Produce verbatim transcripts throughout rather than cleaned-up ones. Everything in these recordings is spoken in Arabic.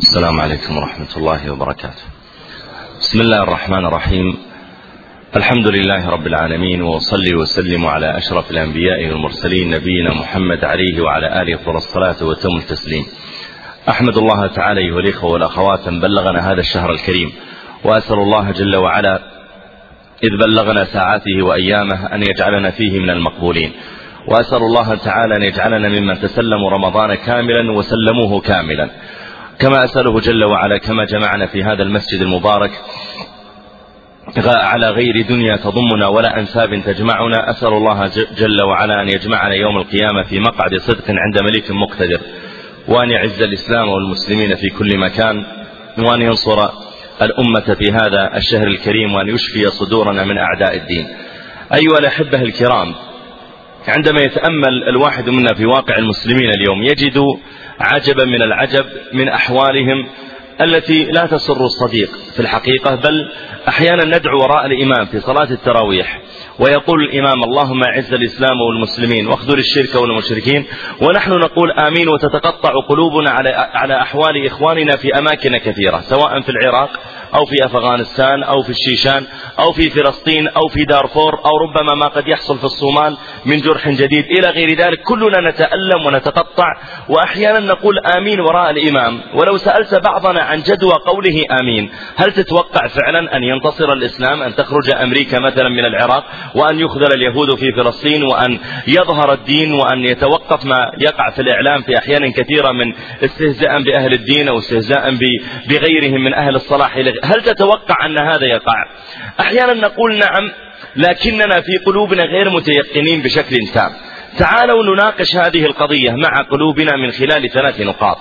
السلام عليكم ورحمة الله وبركاته. بسم الله الرحمن الرحيم. الحمد لله رب العالمين، وأصلي وسلم على أشرف الأنبياء والمرسلين نبينا محمد عليه وعلى آله أفضل الصلاة وتم التسليم. أحمد الله تعالى أيها الإخوة والأخوات أن بلغنا هذا الشهر الكريم، وأسأل الله جل وعلا إذ بلغنا ساعاته وأيامه أن يجعلنا فيه من المقبولين، وأسأل الله تعالى أن يجعلنا ممن تسلموا رمضان كاملا وسلموه كاملا، كما أسأله جل وعلا كما جمعنا في هذا المسجد المبارك على غير دنيا تضمنا ولا أنساب تجمعنا، أسأل الله جل وعلا أن يجمعنا يوم القيامة في مقعد صدق عند مليك مقتدر، وأن يعز الإسلام والمسلمين في كل مكان، وأن ينصر الأمة في هذا الشهر الكريم، وأن يشفي صدورنا من أعداء الدين. أيها الأحبة الكرام، عندما يتأمل الواحد منا في واقع المسلمين اليوم يجد عجبا من العجب من أحوالهم التي لا تسر الصديق في الحقيقة، بل أحيانا ندعو وراء الإمام في صلاة التراويح ويقول الإمام اللهم أعز الإسلام والمسلمين واخذل الشرك والمشركين، ونحن نقول آمين، وتتقطع قلوبنا على على أحوال إخواننا في أماكن كثيرة، سواء في العراق أو في أفغانستان أو في الشيشان أو في فلسطين أو في دارفور أو ربما ما قد يحصل في الصومال من جرح جديد إلى غير ذلك. كلنا نتألم ونتقطع، وأحيانا نقول آمين وراء الإمام. ولو سألت بعضنا عن جدوى قوله آمين، هل تتوقع فعلا أن ينتصر الإسلام، أن تخرج أمريكا مثلا من العراق، وأن يخذل اليهود في فلسطين، وأن يظهر الدين، وأن يتوقف ما يقع في الإعلام في أحيان كثيرة من استهزاء بأهل الدين أو استهزاء بغيرهم من أهل الصلاح؟ هل تتوقع أن هذا يقع؟ أحيانا نقول نعم، لكننا في قلوبنا غير متيقنين بشكل تام. تعالوا نناقش هذه القضية مع قلوبنا من خلال ثلاث نقاط.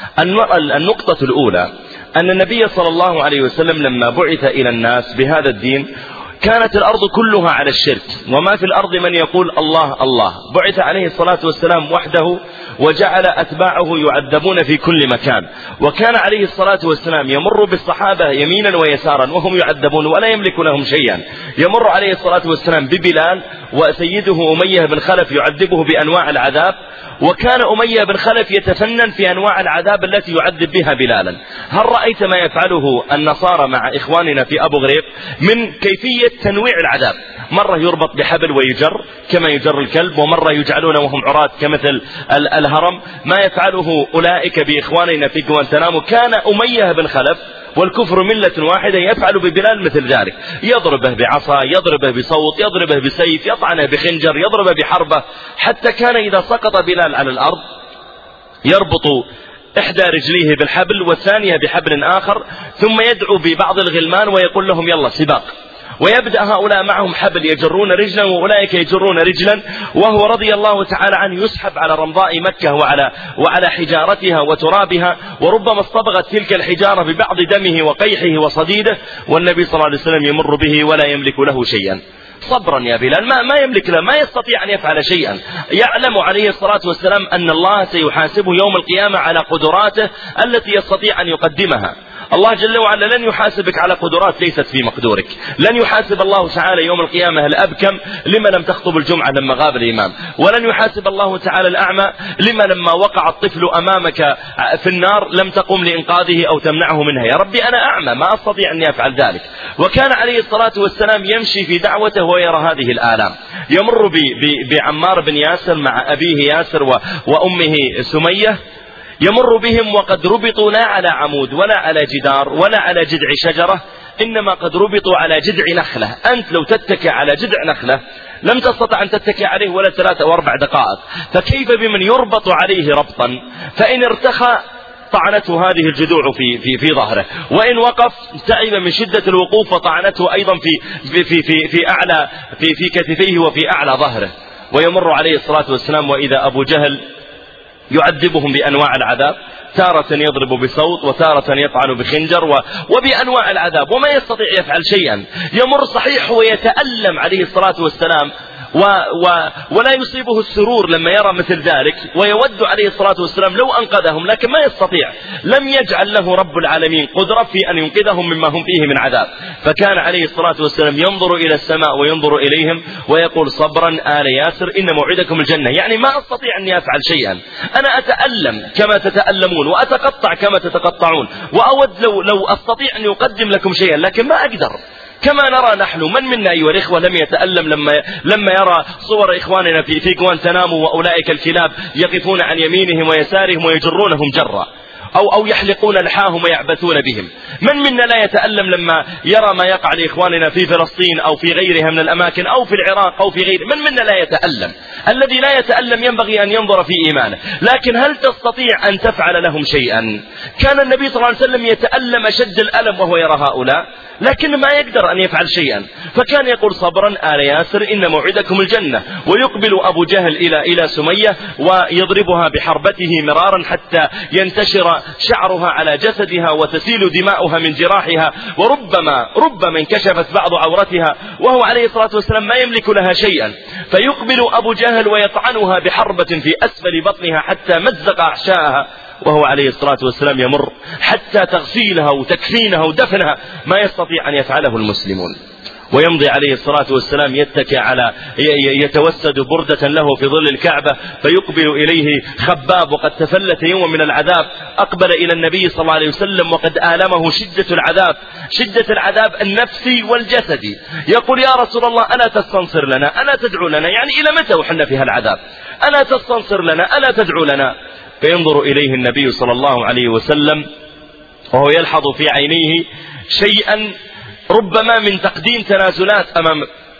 النقطة الأولى أن النبي صلى الله عليه وسلم لما بعث إلى الناس بهذا الدين كانت الأرض كلها على الشرك، وما في الأرض من يقول الله الله. بعث عليه الصلاة والسلام وحده، وجعل أتباعه يعذبون في كل مكان، وكان عليه الصلاة والسلام يمر بالصحابة يمينا ويسارا وهم يعذبون ولا يملك لهم شيئا. يمر عليه الصلاة والسلام ببلال وسيده أمية بن خلف يعذبه بأنواع العذاب، وكان أمية بن خلف يتفنن في أنواع العذاب التي يعذب بها بلالا. هل رأيت ما يفعله النصارى مع إخواننا في أبو غريب من كيفية تنويع العذاب؟ مرة يربط بحبل ويجر كما يجر الكلب، ومرة يجعلون وهم عراة كمثل الهرم. ما يفعله أولئك بإخواننا في غوانتنامو كان أمية بن خلف والكفر ملة واحدة يفعل ببلال مثل ذلك، يضربه بعصا، يضربه بصوت، يضربه بسيف، يطعنه بخنجر، يضربه بحربة، حتى كان إذا سقط بلال على الأرض يربط إحدى رجليه بالحبل والثانية بحبل آخر، ثم يدعو ببعض الغلمان ويقول لهم يلا سباق، ويبدأ هؤلاء معهم حبل يجرون رجلا وأولئك يجرون رجلا، وهو رضي الله تعالى عنه يسحب على رمضاء مكة وعلى, وعلى حجارتها وترابها، وربما اصطبغت تلك الحجارة ببعض دمه وقيحه وصديده، والنبي صلى الله عليه وسلم يمر به ولا يملك له شيئا. صبرا يا بلال، ما, ما يملك له، ما يستطيع أن يفعل شيئا. يعلم عليه الصلاة والسلام أن الله سيحاسبه يوم القيامة على قدراته التي يستطيع أن يقدمها. الله جل وعلا لن يحاسبك على قدرات ليست في مقدورك. لن يحاسب الله تعالى يوم القيامة الأبكم لما لم تخطب الجمعة لما غاب الإمام، ولن يحاسب الله تعالى الأعمى لما لما وقع الطفل أمامك في النار لم تقم لإنقاذه أو تمنعه منها. يا ربي أنا أعمى ما أستطيع أن يفعل ذلك. وكان عليه الصلاة والسلام يمشي في دعوته ويرى هذه الآلام. يمر بعمار بن ياسر مع أبيه ياسر وأمه سمية، يمر بهم وقد ربطوا لا على عمود ولا على جدار ولا على جذع شجرة، إنما قد ربطوا على جذع نخلة. أنت لو تتكئ على جذع نخلة لم تستطع أن تتكئ عليه ولا ثلاثة أو أربع دقائق، فكيف بمن يربط عليه ربطا فإن ارتخى طعنته هذه الجذوع في في في ظهره، وإن وقف تعب من شدة الوقوف وطعنته أيضا في في في في, في أعلى في في كتفيه وفي أعلى ظهره. ويمر عليه الصلاة والسلام وإذا أبو جهل يعذبهم بأنواع العذاب، تارة يضرب بصوت وتارة يطعن بخنجر وبأنواع العذاب، وما يستطيع يفعل شيئا. يمر صحيح ويتألم عليه الصلاة والسلام و و ولا يصيبه السرور لما يرى مثل ذلك، ويود عليه الصلاة والسلام لو أنقذهم، لكن ما يستطيع. لم يجعل له رب العالمين قدرة في أن ينقذهم مما هم فيه من عذاب. فكان عليه الصلاة والسلام ينظر إلى السماء وينظر إليهم ويقول صبرا آل ياسر إن موعدكم الجنة. يعني ما أستطيع أن أفعل شيئا، أنا أتألم كما تتألمون وأتقطع كما تتقطعون، وأود لو, لو أستطيع أن يقدم لكم شيئا، لكن ما أقدر. كما نرى نحن، من منا أيها الإخوة لم يتألم لما, لما يرى صور إخواننا في, في غوانتنامو وأولئك الكلاب يقفون عن يمينهم ويسارهم ويجرونهم جرا، أو, أو يحلقون لحاهم ويعبثون بهم. من منا لا يتألم لما يرى ما يقع لإخواننا في فلسطين أو في غيرها من الأماكن أو في العراق أو في غيره؟ من منا لا يتألم؟ الذي لا يتألم ينبغي أن ينظر في إيمانه. لكن هل تستطيع أن تفعل لهم شيئا؟ كان النبي صلى الله عليه وسلم يتألم أشد الألم وهو يرى هؤلاء، لكن ما يقدر أن يفعل شيئا، فكان يقول صبرا آل ياسر إن موعدكم الجنة. ويقبل أبو جهل إلى إلى سمية ويضربها بحربته مرارا حتى ينتشر شعرها على جسدها وتسيل دماؤها من جراحها، وربما ربما انكشفت بعض عورتها وهو عليه الصلاة والسلام ما يملك لها شيئا. فيقبل أبو جهل ويطعنها بحربة في أسفل بطنها حتى مزق أحشاءها، وهو عليه الصلاة والسلام يمر حتى تغسيلها وتكفينها ودفنها ما يستطيع أن يفعله المسلمون. ويمضي عليه الصلاة والسلام يتكئ على يتوسد بردة له في ظل الكعبة، فيقبل إليه خباب وقد تفلت يوم من العذاب، أقبل إلى النبي صلى الله عليه وسلم وقد آلمه شدة العذاب، شدة العذاب النفسي والجسدي. يقول يا رسول الله ألا تستنصر لنا، ألا تدعو لنا؟ يعني إلى متى وحنا في هالعذاب؟ ألا تستنصر لنا، ألا تدعو لنا؟ فينظر إليه النبي صلى الله عليه وسلم وهو يلحظ في عينيه شيئا ربما من تقديم تنازلات أمام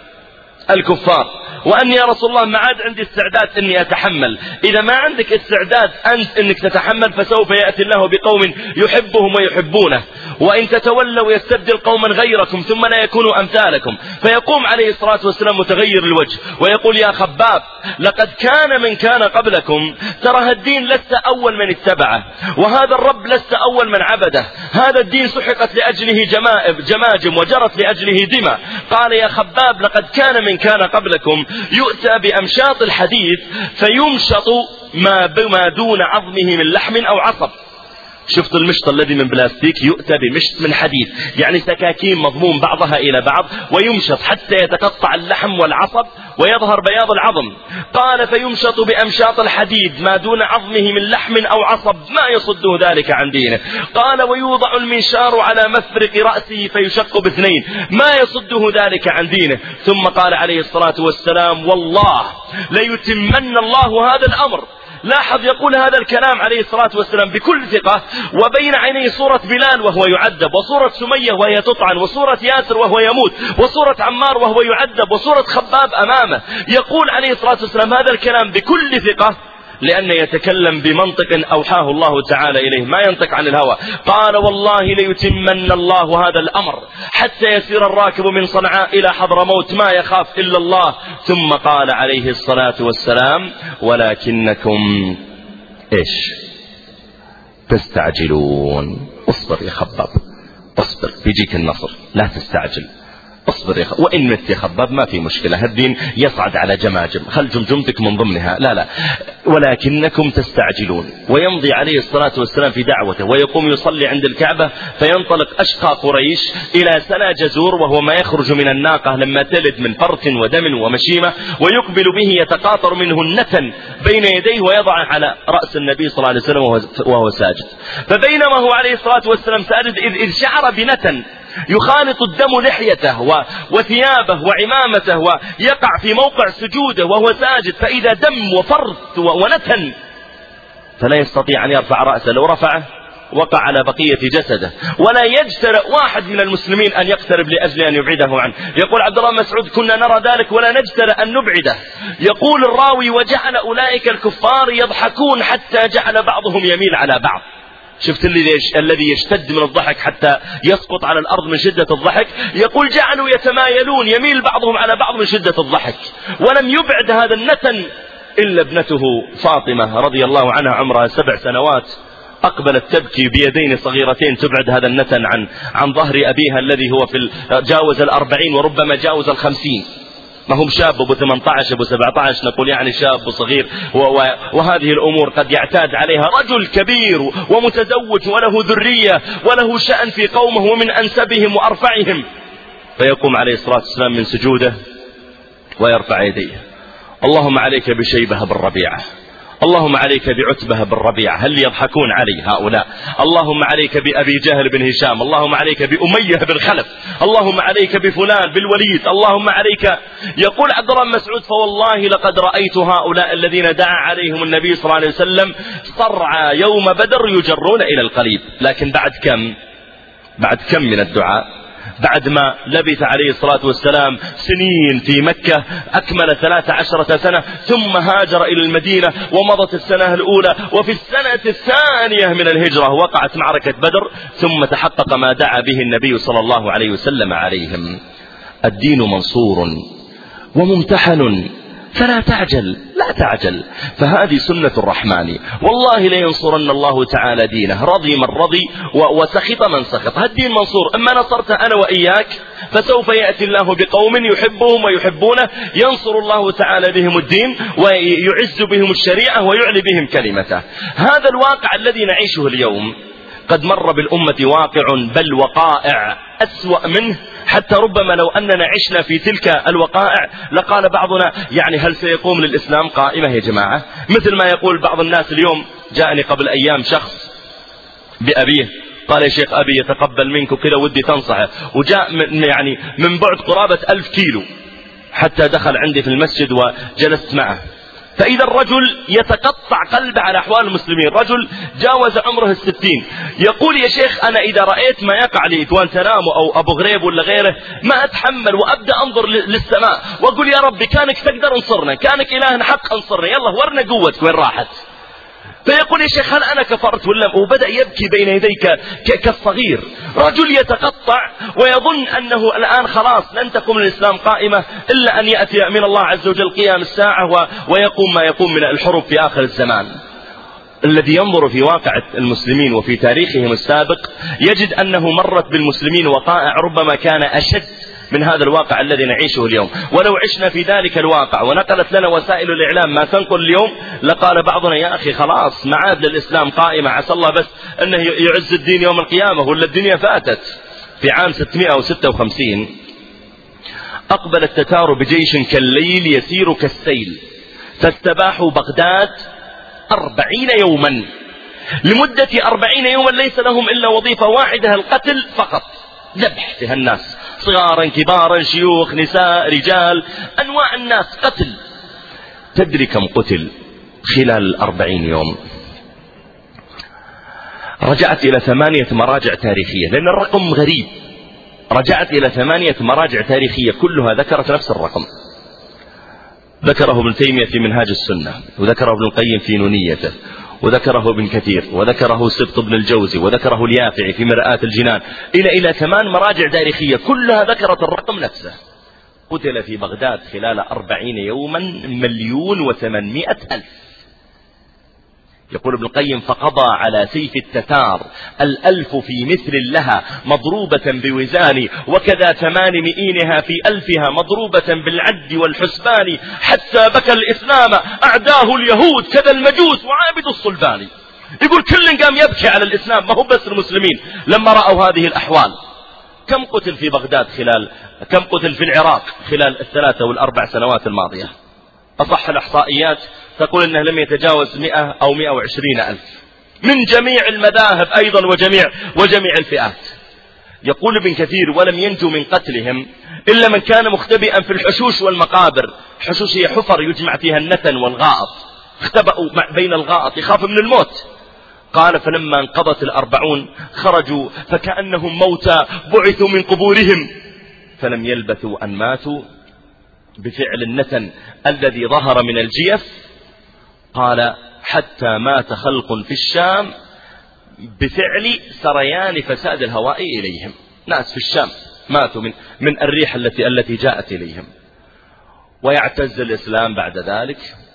الكفار، وأن يا رسول الله ما عاد عندي استعداد أني أتحمل. إذا ما عندك استعداد أنت أنك تتحمل فسوف يأتي الله بقوم يحبهم ويحبونه، وإن تتولوا يستبدل قوما غيركم ثم لا يكونوا أمثالكم. فيقوم عليه الصلاة والسلام متغير الوجه ويقول يا خباب لقد كان من كان قبلكم، ترى الدين لست أول من اتبعه، وهذا الرب لست أول من عبده، هذا الدين سحقت لأجله جماجم وجرت لأجله دماء. قال يا خباب لقد كان من كان قبلكم يؤتى بأمشاط الحديد فيمشط ما بما دون عظمه من لحم أو عصب. شفت المشط الذي من بلاستيك يؤتى بمشط من حديد، يعني سكاكين مضموم بعضها إلى بعض ويمشط حتى يتقطع اللحم والعصب ويظهر بياض العظم. قال فيمشط بأمشاط الحديد ما دون عظمه من لحم أو عصب ما يصده ذلك عن دينه. قال ويوضع المنشار على مفرق رأسه فيشق باثنين ما يصده ذلك عن دينه. ثم قال عليه الصلاة والسلام والله ليتمن الله هذا الأمر. لاحظ يقول هذا الكلام عليه الصلاة والسلام بكل ثقة، وبين عينيه صورة بلال وهو يعذب، وصورة سمية وهي تطعن، وصورة ياسر وهو يموت، وصورة عمار وهو يعذب، وصورة خباب أمامه. يقول عليه الصلاة والسلام هذا الكلام بكل ثقة لأن يتكلم بمنطق أوحاه الله تعالى إليه، ما ينطق عن الهوى. قال والله ليتمن الله هذا الأمر حتى يسير الراكب من صنعاء إلى حضرموت ما يخاف إلا الله. ثم قال عليه الصلاة والسلام ولكنكم إيش تستعجلون. اصبر يا خباب، اصبر بيجيك النصر، لا تستعجل، اصبر يا خباب. وإن مت يا خباب ما في مشكلة، الدين يصعد على جماجم، خل جمجمتك من ضمنها، لا لا ولكنكم تستعجلون. ويمضي عليه الصلاة والسلام في دعوته ويقوم يصلي عند الكعبة، فينطلق أشقى قريش إلى سنا جزور وهو ما يخرج من الناقة لما تلد من فرث ودم ومشيمة، ويقبل به يتقاطر منه النتن بين يديه ويضع على رأس النبي صلى الله عليه وسلم وهو ساجد. فبينما هو عليه الصلاة والسلام ساجد إذ شعر بنتن يخالط الدم لحيته وثيابه وعمامته ويقع في موقع سجوده وهو ساجد، فإذا دم وفرث ونتن فلا يستطيع أن يرفع رأسه، لو رفعه وقع على بقية جسده. ولا يجترئ واحد من المسلمين أن يقترب لأجل أن يبعده عنه. يقول عبد الله مسعود كنا نرى ذلك ولا نجترئ أن نبعده. يقول الراوي وجعل أولئك الكفار يضحكون حتى جعل بعضهم يميل على بعض. شفت الذي يشتد من الضحك حتى يسقط على الأرض من شدة الضحك. يقول جعلوا يتمايلون يميل بعضهم على بعض من شدة الضحك. ولم يبعد هذا النتن إلا ابنته فاطمة رضي الله عنها عمرها سبع سنوات، أقبلت تبكي بيدين صغيرتين تبعد هذا النتن عن عن ظهر أبيها الذي هو في جاوز الأربعين وربما جاوز الخمسين. ما هم شاب أبو ثمانية عشر أبو سبعة عشر نقول يعني شاب وصغير، وهذه الأمور قد يعتاد عليها رجل كبير ومتزوج وله ذرية وله شأن في قومه ومن أنسبهم وأرفعهم، فيقوم عليه الصلاة والسلام من سجوده ويرفع يديه: اللهم عليك بشيبة بن ربيعة، اللهم عليك بعتبة بن ربيعة، هل يضحكون علي هؤلاء؟ اللهم عليك بأبي جهل بن هشام، اللهم عليك بأمية بن خلف، اللهم عليك بفلان بالوليد، اللهم عليك. يقول عبد الله بن مسعود: فوالله لقد رأيت هؤلاء الذين دعا عليهم النبي صلى الله عليه وسلم صرعى يوم بدر يجرون إلى القليب. لكن بعد كم بعد كم من الدعاء، بعد ما لبث عليه الصلاة والسلام سنين في مكة، أكمل ثلاث عشرة سنة، ثم هاجر إلى المدينة ومضت السنة الأولى، وفي السنة الثانية من الهجرة وقعت معركة بدر، ثم تحقق ما دعا به النبي صلى الله عليه وسلم عليهم. الدين منصور وممتحن، فلا تعجل، لا تعجل، فهذه سنة الرحمن، والله لينصرن الله تعالى دينه، رضي من رضي وسخط من سخط. هالدين منصور، أما نصرت أنا وإياك فسوف يأتي الله بقوم يحبهم ويحبونه، ينصر الله تعالى بهم الدين ويعز بهم الشريعة ويعلي بهم كلمته. هذا الواقع الذي نعيشه اليوم قد مر بالأمة واقع بل وقائع أسوأ منه، حتى ربما لو أننا عشنا في تلك الوقائع لقال بعضنا: يعني هل سيقوم للإسلام قائمة يا جماعة؟ مثل ما يقول بعض الناس اليوم. جاءني قبل أيام شخص بأبيه قال: يا شيخ أبي يتقبل منك وكذا ودي تنصحه، وجاء من يعني من بعد قرابة ألف كيلو حتى دخل عندي في المسجد وجلست معه، فإذا الرجل يتقطع قلبه على أحوال المسلمين، رجل جاوز عمره الستين، يقول: يا شيخ أنا إذا رأيت ما يقع لي جوانتنامو أو أبو غريب ولا غيره ما أتحمل، وأبدأ أنظر للسماء وأقول: يا ربي كانك تقدر انصرنا، كانك إلهنا حق انصرنا، يلا ورنا قوتك وين راحت. فيقول: يا شيخ هل أنا كفرت ولا؟ وبدأ يبكي بين يديك كالصغير. رجل يتقطع ويظن أنه الآن خلاص لن تقوم الإسلام قائمة إلا أن يأتي من الله عز وجل قيام الساعة ويقوم ما يقوم من الحروب في آخر الزمان. الذي ينظر في واقع المسلمين وفي تاريخهم السابق يجد أنه مرت بالمسلمين وقائع ربما كان أشد من هذا الواقع الذي نعيشه اليوم. ولو عشنا في ذلك الواقع ونقلت لنا وسائل الإعلام ما تنقل اليوم لقال بعضنا: يا أخي خلاص معاد للإسلام قائمة، عسى الله بس أنه يعز الدين يوم القيامة ولا الدنيا فاتت. في عام ستمائة وستة وخمسين أقبل التتار بجيش كالليل يسير كالسيل، فاستباحوا بغداد أربعين يوما، لمدة أربعين يوما ليس لهم إلا وظيفة واحدة: القتل فقط، ذبح فيها الناس، صغارا كبارا شيوخ نساء رجال، أنواع الناس قتل. تدري كم قتل خلال الأربعين يوم؟ رجعت إلى ثمانية مراجع تاريخية، لأن الرقم غريب. رجعت إلى ثمانية مراجع تاريخية كلها ذكرت نفس الرقم. ذكره ابن تيمية في منهاج السنة، وذكره ابن القيم في نونيته، وذكره ابن كثير، وذكره سبط بن الجوزي، وذكره اليافعي في مرآة الجنان، إلى إلى ثمان مراجع تاريخية كلها ذكرت الرقم نفسه. قتل في بغداد خلال أربعين يوما مليون وثمانمائة ألف. يقول ابن القيم: فقضى على سيف التتار الألف في مثل لها مضروبة بوزان، وكذا ثمان مئينها في ألفها مضروبة بالعد والحسبان، حتى بكى الإسلام أعداه اليهود كذا المجوس وعابد الصلبان. يقول كل قام يبكي على الإسلام، ما هو بس المسلمين، لما رأوا هذه الأحوال. كم قتل في بغداد خلال كم قتل في العراق خلال الثلاثة والأربع سنوات الماضية؟ أصح الإحصائيات تقول أنه لم يتجاوز مئة أو مئة وعشرين ألف من جميع المذاهب أيضا وجميع, وجميع الفئات. يقول ابن كثير: ولم ينجو من قتلهم إلا من كان مختبئا في الحشوش والمقابر. الحشوش هي حفر يجمع فيها النتن والغائط، اختبأوا بين الغائط يخاف من الموت. قال: فلما انقضت الأربعون خرجوا فكأنهم موتى بعثوا من قبورهم، فلم يلبثوا أن ماتوا بفعل النتن الذي ظهر من الجيف. قال: حتى مات خلق في الشام بفعل سريان فساد الهواء إليهم. ناس في الشام ماتوا من, من الريح التي, التي جاءت إليهم. ويعتز الإسلام بعد ذلك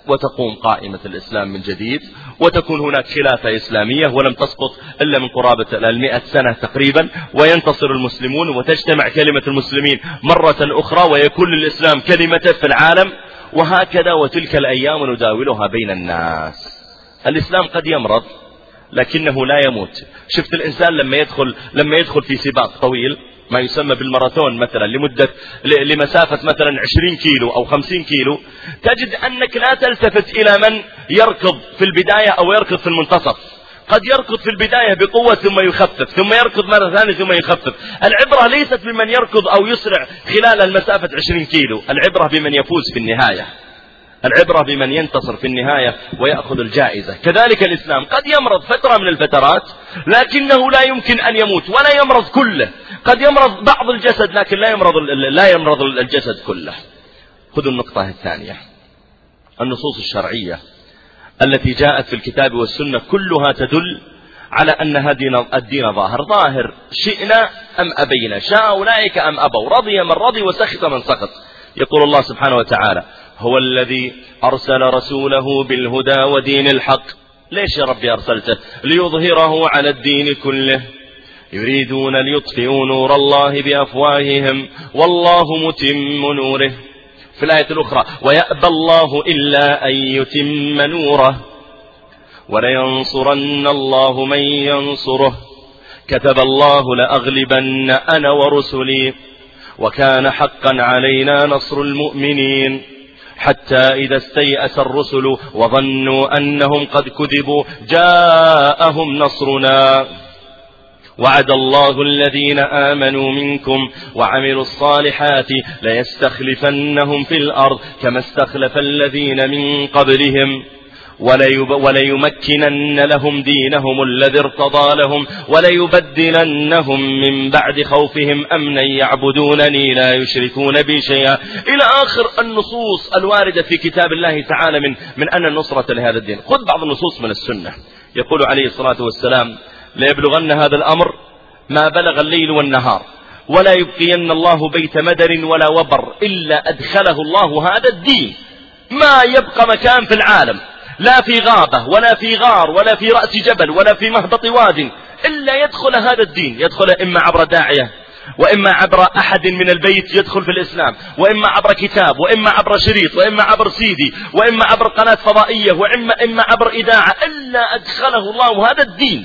وتقوم قائمة الإسلام من جديد، وتكون هناك خلافة إسلامية ولم تسقط إلا من قرابة المئة سنة تقريبا، وينتصر المسلمون وتجتمع كلمة المسلمين مرة أخرى ويكون للإسلام كلمته في العالم، وهكذا. وتلك الأيام نداولها بين الناس. الإسلام قد يمرض لكنه لا يموت. شفت الإنسان لما يدخل لما يدخل في سباق طويل ما يسمى بالماراثون مثلا لمدة لمسافة مثلا عشرين كيلو أو خمسين كيلو، تجد أنك لا تلتفت إلى من يركض في البداية أو يركض في المنتصف. قد يركض في البداية بقوة ثم يخفف، ثم يركض مرة ثانية ثم يخفف. العبرة ليست بمن يركض أو يسرع خلال المسافة عشرين كيلو، العبرة بمن يفوز في النهاية، العبرة بمن ينتصر في النهاية ويأخذ الجائزة. كذلك الإسلام قد يمرض فترة من الفترات لكنه لا يمكن أن يموت ولا يمرض كله. قد يمرض بعض الجسد لكن لا يمرض لا يمرض الجسد كله. خذوا النقطة الثانية، النصوص الشرعية التي جاءت في الكتاب والسنة كلها تدل على أن هذه الدين ظاهر ظاهر، شئنا أم أبينا، شاء أولئك أم أبوا، رضي من رضي وسخط من سخط. يقول الله سبحانه وتعالى: هو الذي أرسل رسوله بالهدى ودين الحق. ليش يا ربي أرسلته؟ ليظهره على الدين كله، يريدون ليطفئوا نور الله بأفواههم والله متم نوره. في الآية الأخرى: ويأبى الله إلا أن يتم نوره ولينصرن الله من ينصره كتب الله لأغلبن أنا ورسلي وكان حقا علينا نصر المؤمنين حتى إذا استيأس الرسل وظنوا أنهم قد كذبوا جاءهم نصرنا وعد الله الذين آمنوا منكم وعملوا الصالحات ليستخلفنهم في الأرض كما استخلف الذين من قبلهم وليمكنن لهم دينهم الذي ارتضى لهم وليبدلنهم من بعد خوفهم أمنا يعبدونني لا يشركون بي شيئا، إلى آخر النصوص الواردة في كتاب الله تعالى من, من أن النصرة لهذا الدين. خذ بعض النصوص من السنة. يقول عليه الصلاة والسلام: ليبلغن هذا الأمر ما بلغ الليل والنهار ولا يبقين الله بيت مدر ولا وبر إلا أدخله الله هذا الدين. ما يبقى مكان في العالم لا في غابة ولا في غار ولا في رأس جبل ولا في مهبط واد إلا يدخل هذا الدين. يدخل إما عبر داعية، وإما عبر أحد من البيت يدخل في الإسلام، وإما عبر كتاب، وإما عبر شريط، وإما عبر سيدي، وإما عبر قناة فضائية، وإما إما عبر إذاعة، إلا أدخله الله هذا الدين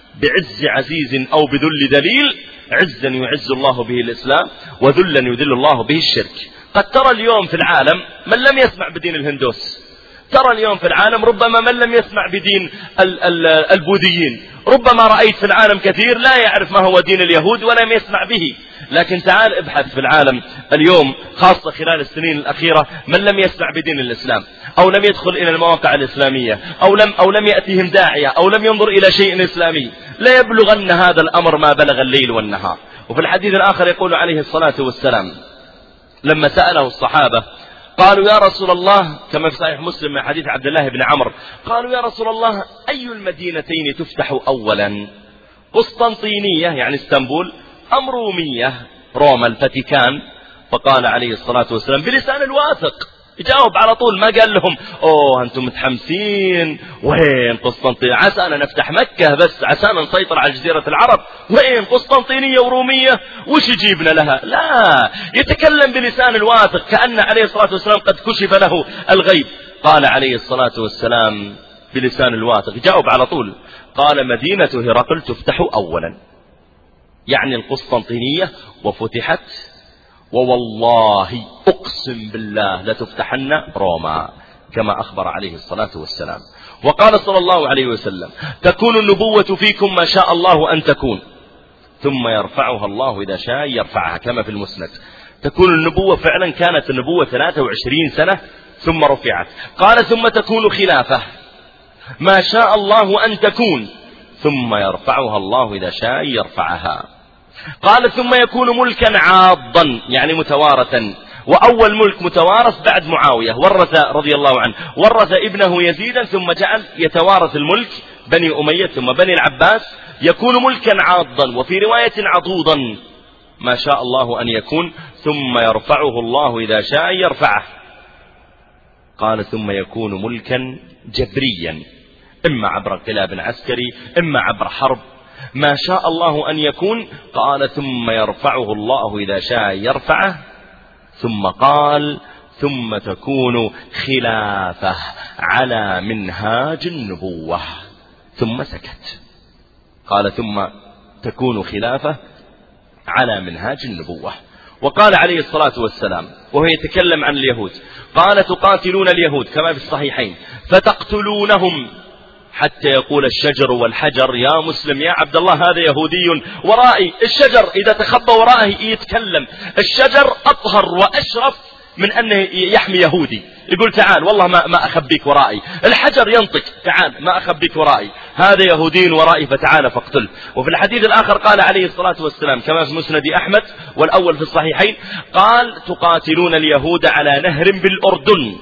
بعز عزيز أو بذل دليل. عزا يعز الله به الإسلام وذلا يذل الله به الشرك. قد ترى اليوم في العالم من لم يسمع بدين الهندوس، ترى اليوم في العالم ربما من لم يسمع بدين البوذيين، ربما رأيت في العالم كثير لا يعرف ما هو دين اليهود ولم يسمع به. لكن تعال ابحث في العالم اليوم خاصة خلال السنين الأخيرة من لم يسمع بدين الإسلام أو لم يدخل إلى المواقع الإسلامية أو لم, أو لم يأتيهم داعية أو لم ينظر إلى شيء إسلامي، لا يبلغن هذا الأمر ما بلغ الليل والنهار. وفي الحديث الآخر يقول عليه الصلاة والسلام لما سأله الصحابة قالوا: يا رسول الله، كما في صحيح مسلم من حديث عبد الله بن عمرو، قالوا: يا رسول الله، أي المدينتين تفتح أولا؟ قسطنطينية يعني اسطنبول أم رومية روما الفاتيكان؟ فقال عليه الصلاة والسلام بلسان الواثق، يجاوب على طول، ما قال لهم: أوه أنتم متحمسين، وين قسطنطينية؟ عسانا نفتح مكة بس، عسانا نسيطر على جزيرة العرب، وين قسطنطينية ورومية وش يجيبنا لها؟ لا، يتكلم بلسان الواثق كأن عليه الصلاة والسلام قد كشف له الغيب. قال عليه الصلاة والسلام بلسان الواثق، يجاوب على طول، قال: مدينة هرقل تفتح أولا، يعني القسطنطينية، وفتحت ووالله أقسم بالله لتفتحن روما كما أخبر عليه الصلاة والسلام. وقال صلى الله عليه وسلم: تكون النبوة فيكم ما شاء الله أن تكون ثم يرفعها الله إذا شاء يرفعها كما في المسند. تكون النبوة، فعلا كانت النبوة ثلاثة وعشرين سنة ثم رفعت. قال: ثم تكون خلافة ما شاء الله أن تكون ثم يرفعها الله إذا شاء يرفعها. قال: ثم يكون ملكا عاضا يعني متوارثا. وأول ملك متوارث بعد معاوية، ورث رضي الله عنه، ورث ابنه يزيدا ثم جعل يتوارث الملك بني أمية ثم بني العباس. يكون ملكا عاضا، وفي رواية عضوضا، ما شاء الله أن يكون ثم يرفعه الله إذا شاء يرفعه. قال ثم يكون ملكا جبريا، إما عبر انقلاب عسكري إما عبر حرب، ما شاء الله أن يكون. قال ثم يرفعه الله إذا شاء يرفعه. ثم قال ثم تكون خلافة على منهاج النبوة. ثم سكت. قال ثم تكون خلافة على منهاج النبوة. وقال عليه الصلاة والسلام وهو يتكلم عن اليهود، قال تقاتلون اليهود كما في الصحيحين فتقتلونهم حتى يقول الشجر والحجر يا مسلم يا عبد الله هذا يهودي ورائي. الشجر إذا تخبى ورائه يتكلم، الشجر أطهر وأشرف من أنه يحمي يهودي، يقول تعال والله ما, ما أخبيك ورائي. الحجر ينطق تعال ما أخبيك ورائي، هذا يهودي ورائي فتعال فاقتل. وفي الحديث الآخر قال عليه الصلاة والسلام كما في مسند أحمد والأول في الصحيحين، قال تقاتلون اليهود على نهر بالأردن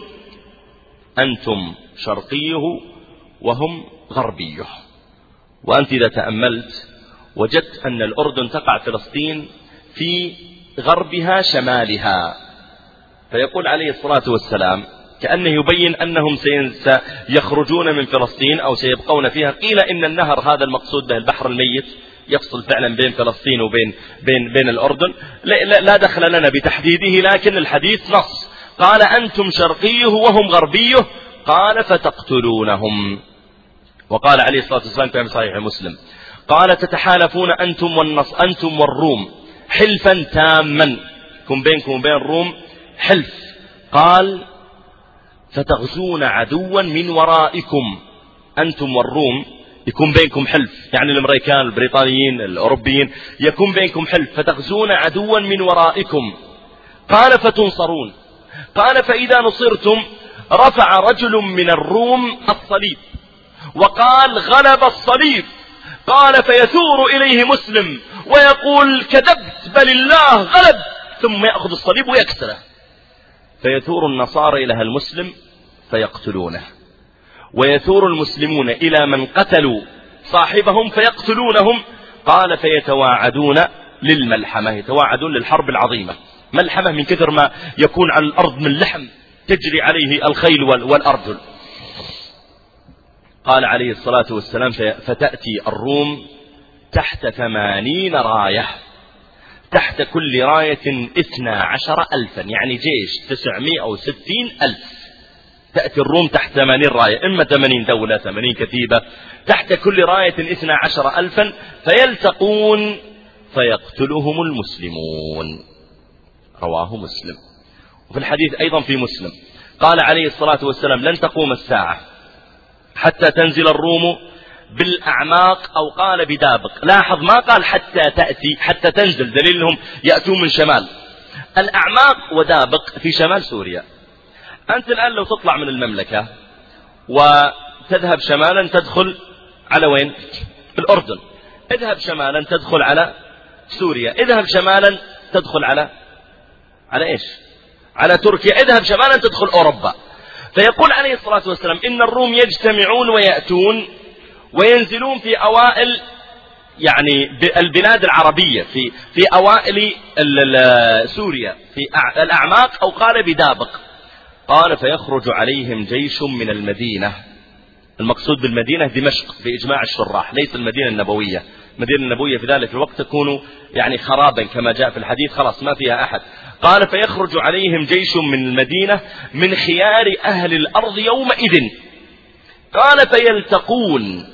أنتم شرقيه وهم غربيه. وأنت إذا تأملت وجدت أن الأردن تقع فلسطين في غربها شمالها، فيقول عليه الصلاة والسلام كأنه يبين أنهم سيخرجون من فلسطين أو سيبقون فيها. قيل إن النهر هذا المقصود به البحر الميت يفصل فعلا بين فلسطين وبين بين بين الأردن، لا, لا دخل لنا بتحديده، لكن الحديث نص. قال أنتم شرقيه وهم غربيه، قال فتقتلونهم. وقال عليه الصلاة والسلام كما في صحيح مسلم قال تتحالفون أنتم والنص أنتم والروم حلفا تاما، يكون بينكم وبين الروم حلف. قال فتغزون عدوا من ورائكم، أنتم والروم يكون بينكم حلف، يعني الأمريكان البريطانيين الأوروبيين يكون بينكم حلف، فتغزون عدوا من ورائكم. قال فتنصرون. قال فإذا نصرتم رفع رجل من الروم الصليب وقال غلب الصليب. قال فيثور إليه مسلم ويقول كذبت بل الله غلب، ثم يأخذ الصليب ويكسره. فيثور النصارى إلى المسلم فيقتلونه، ويثور المسلمون إلى من قتلوا صاحبهم فيقتلونهم. قال فيتواعدون للملحمة، يتواعدون للحرب العظيمة. ملحمة من كثر ما يكون على الأرض من لحم تجري عليه الخيل والأرجل. قال عليه الصلاة والسلام فتأتي الروم تحت ثمانين راية، تحت كل راية اثنا عشر ألفا، يعني جيش تسعمائة وستين ألف. تأتي الروم تحت ثمانين راية، إما ثمانين دولة ثمانين كتيبة، تحت كل راية اثنا عشر ألفا، فيلتقون فيقتلهم المسلمون. رواه مسلم. وفي الحديث أيضا في مسلم قال عليه الصلاة والسلام لن تقوم الساعة حتى تنزل الروم بالأعماق، أو قال بدابق. لاحظ ما قال حتى تأتي حتى تنزل، دليل أنهم يأتون من شمال. الأعماق ودابق في شمال سوريا. أنت الآن لو تطلع من المملكة وتذهب شمالا تدخل على وين؟ الأردن. اذهب شمالا تدخل على سوريا. اذهب شمالا تدخل على على إيش؟ على تركيا. اذهب شمالا تدخل أوروبا. فيقول عليه الصلاة والسلام إن الروم يجتمعون ويأتون وينزلون في أوائل يعني البلاد العربية، في في أوائل سوريا في الأعماق، أو قال بدابق. قال فيخرج عليهم جيش من المدينة. المقصود بالمدينة دمشق بإجماع الشراح، ليس المدينة النبوية. المدينة النبوية في ذلك الوقت تكون يعني خرابا كما جاء في الحديث، خلاص ما فيها أحد. قال فيخرج عليهم جيش من المدينة من خيار أهل الأرض يومئذ. قال فيلتقون.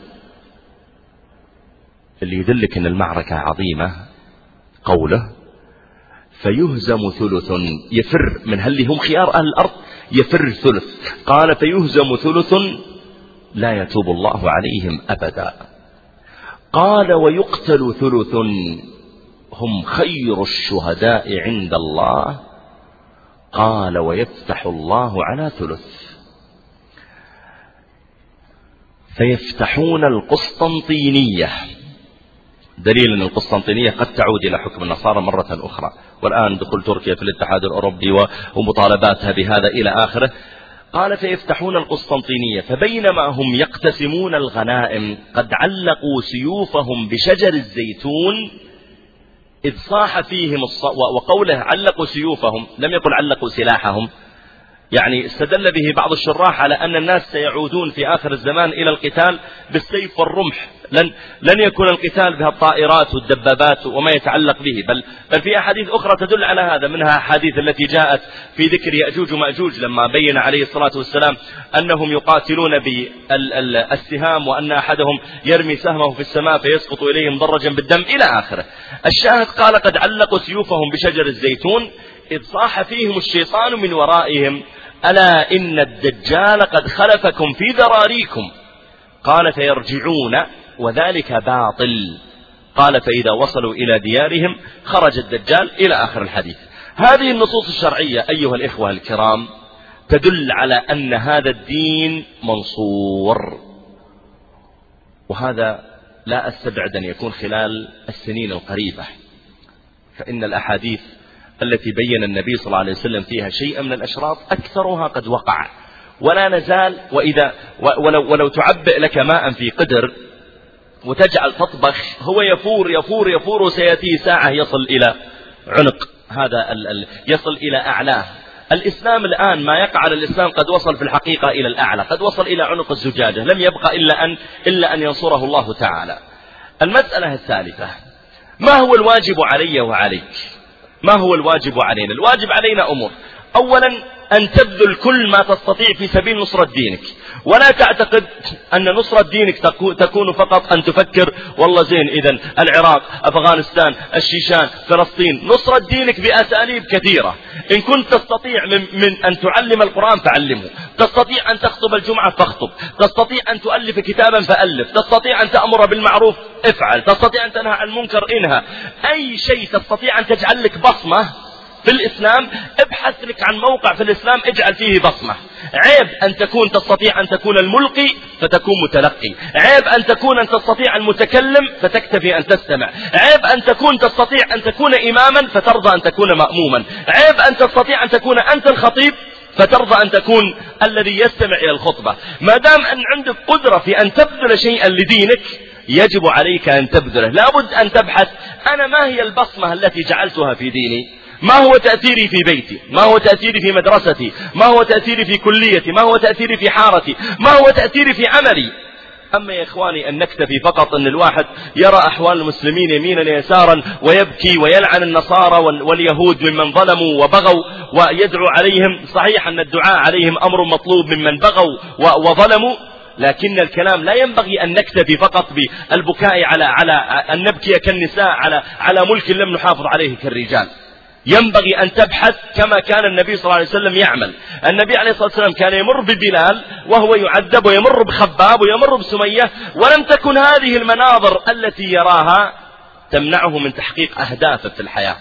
اللي يدلك أن المعركة عظيمة قوله فيهزم ثلث، يفر من هل هم خيار أهل الأرض، يفر ثلث. قال فيهزم ثلث لا يتوب الله عليهم أبدا. قال ويقتل ثلث هم خير الشهداء عند الله. قال ويفتح الله على ثلث. فيفتحون القسطنطينية، دليل أن القسطنطينية قد تعود إلى حكم النصارى مرة أخرى، والآن دخول تركيا في الاتحاد الأوروبي ومطالباتها بهذا إلى آخره. قال فيفتحون القسطنطينية فبينما هم يقتسمون الغنائم قد علقوا سيوفهم بشجر الزيتون إذ صاح فيهم الص... وقوله علقوا سيوفهم لم يقل علقوا سلاحهم، يعني استدل به بعض الشراح على أن الناس سيعودون في آخر الزمان إلى القتال بالسيف والرمح، لن, لن يكون القتال بها الطائرات والدبابات وما يتعلق به، بل, بل في أحاديث أخرى تدل على هذا، منها أحاديث التي جاءت في ذكر يأجوج ومأجوج لما بين عليه الصلاة والسلام أنهم يقاتلون بالسهام وأن أحدهم يرمي سهمه في السماء فيسقط إليه مدرجا بالدم إلى آخره. الشاهد قال قد علقوا سيوفهم بشجر الزيتون إذ صاح فيهم الشيطان من ورائهم ألا إن الدجال قد خلفكم في ذراريكم، قال فيرجعون وذلك باطل، قال فإذا وصلوا إلى ديارهم خرج الدجال إلى آخر الحديث. هذه النصوص الشرعية أيها الإخوة الكرام تدل على أن هذا الدين منصور، وهذا لا أستبعد أن يكون خلال السنين القريبة، فإن الأحاديث التي بين النبي صلى الله عليه وسلم فيها شيئا من الأشراط أكثرها قد وقع، ولا نزال. وإذا ولو, ولو تعبئ لك ماء في قدر وتجعل تطبخ هو يفور يفور يفور وسيأتي ساعة يصل إلى عنق هذا ال ال يصل إلى أعلاه. الإسلام الآن ما يقع على الإسلام قد وصل في الحقيقة إلى الأعلى، قد وصل إلى عنق الزجاجة، لم يبقى إلا أن, إلا أن ينصره الله تعالى. المسألة الثالثة، ما هو الواجب علي وعليك؟ ما هو الواجب علينا؟ الواجب علينا أمور. أولا أن تبذل كل ما تستطيع في سبيل نصرة دينك، ولا تعتقد أن نصرة دينك تكون فقط أن تفكر والله زين إذن العراق، أفغانستان، الشيشان، فلسطين. نصرة دينك بأساليب كثيرة. إن كنت تستطيع من, من أن تعلم القرآن فعلمه، تستطيع أن تخطب الجمعة فاخطب، تستطيع أن تؤلف كتابا فألف، تستطيع أن تأمر بالمعروف افعل، تستطيع أن تنهى عن المنكر انهى. أي شيء تستطيع أن تجعل لك بصمة في الإسلام، ابحث لك عن موقع في الإسلام اجعل فيه بصمة. عيب أن تكون تستطيع أن تكون الملقي فتكون متلقي، عيب أن تكون أن تستطيع المتكلم فتكتفي أن تستمع، عيب أن تكون تستطيع أن تكون إماما فترضى أن تكون مأموما، عيب أن تستطيع أن تكون أنت الخطيب فترضى أن تكون الذي يستمع إلى الخطبة. ما دام أن عندك قدرة في أن تبذل شيئا لدينك يجب عليك أن تبذله. لابد أن تبحث أنا ما هي البصمة التي جعلتها في ديني، ما هو تأثيري في بيتي، ما هو تأثيري في مدرستي، ما هو تأثيري في كليتي، ما هو تأثيري في حارتي، ما هو تأثيري في عملي. أما يا إخواني أن نكتفي فقط أن الواحد يرى أحوال المسلمين يمينا يسارا ويبكي ويلعن النصارى واليهود ممن ظلموا وبغوا ويدعو عليهم، صحيح أن الدعاء عليهم أمر مطلوب ممن بغوا وظلموا، لكن الكلام لا ينبغي أن نكتفي فقط بالبكاء على على أن نبكي كالنساء على على ملك لم نحافظ عليه كالرجال. ينبغي أن تبحث كما كان النبي صلى الله عليه وسلم يعمل. النبي عليه الصلاة والسلام كان يمر ببلال وهو يعذب، ويمر بخباب، ويمر بسمية، ولم تكن هذه المناظر التي يراها تمنعه من تحقيق أهدافه في الحياة.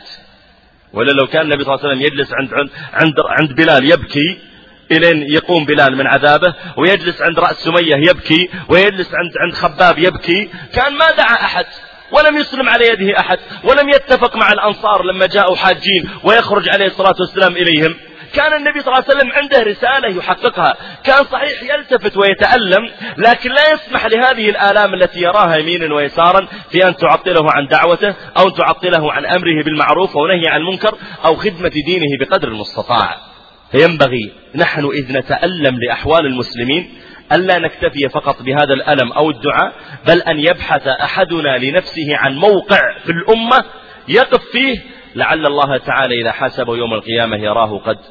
ولا لو كان النبي صلى الله عليه وسلم يجلس عند عند عند بلال يبكي إلين يقوم بلال من عذابه، ويجلس عند رأس سمية يبكي، ويجلس عند عند خباب يبكي، كان ما دعا أحد ولم يسلم على يده أحد، ولم يتفق مع الأنصار لما جاءوا حاجين ويخرج عليه الصلاة والسلام إليهم. كان النبي صلى الله عليه وسلم عنده رسالة يحققها، كان صحيح يلتفت ويتألم، لكن لا يسمح لهذه الآلام التي يراها يمينا ويسارا في أن تعطله عن دعوته أو تعطله عن أمره بالمعروف ونهي عن المنكر أو خدمة دينه بقدر المستطاع. فينبغي نحن إذ نتألم لأحوال المسلمين ألا نكتفي فقط بهذا الألم أو الدعاء، بل أن يبحث أحدنا لنفسه عن موقع في الأمة يقف فيه، لعل الله تعالى إذا حاسبه يوم القيامة يراه قد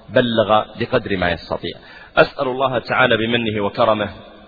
بلغ بقدر ما يستطيع. أسأل الله تعالى بمنه وكرمه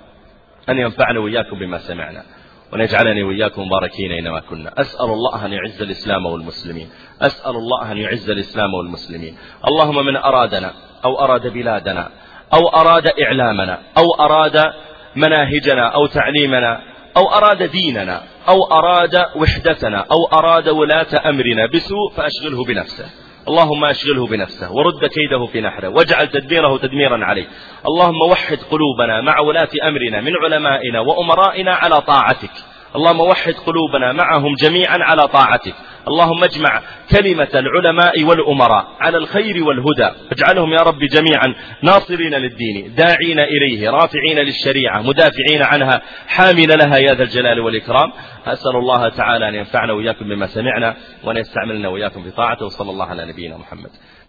أن ينفعنا وإياكم بما سمعنا، ونجعلني وإياكم مباركين أينما كنا. أسأل الله أن يعز الإسلام والمسلمين، أسأل الله أن يعز الإسلام والمسلمين. اللهم من أرادنا أو أراد بلادنا أو أراد إعلامنا أو أراد مناهجنا أو تعليمنا أو أراد ديننا أو أراد وحدتنا أو أراد ولاة أمرنا بسوء فأشغله بنفسه، اللهم أشغله بنفسه ورد كيده في نحره واجعل تدبيره تدميرا عليه. اللهم وحد قلوبنا مع ولاة أمرنا من علمائنا وأمرائنا على طاعتك، اللهم وحد قلوبنا معهم جميعا على طاعتك. اللهم اجمع كلمة العلماء والأمراء على الخير والهدى، اجعلهم يا رب جميعا ناصرين للدين، داعين إليه، رافعين للشريعة، مدافعين عنها، حامين لها يا ذا الجلال والإكرام. أسأل الله تعالى أن ينفعنا وإياكم بما سمعنا وأن يستعملنا وإياكم في طاعته، وصلى الله على نبينا محمد.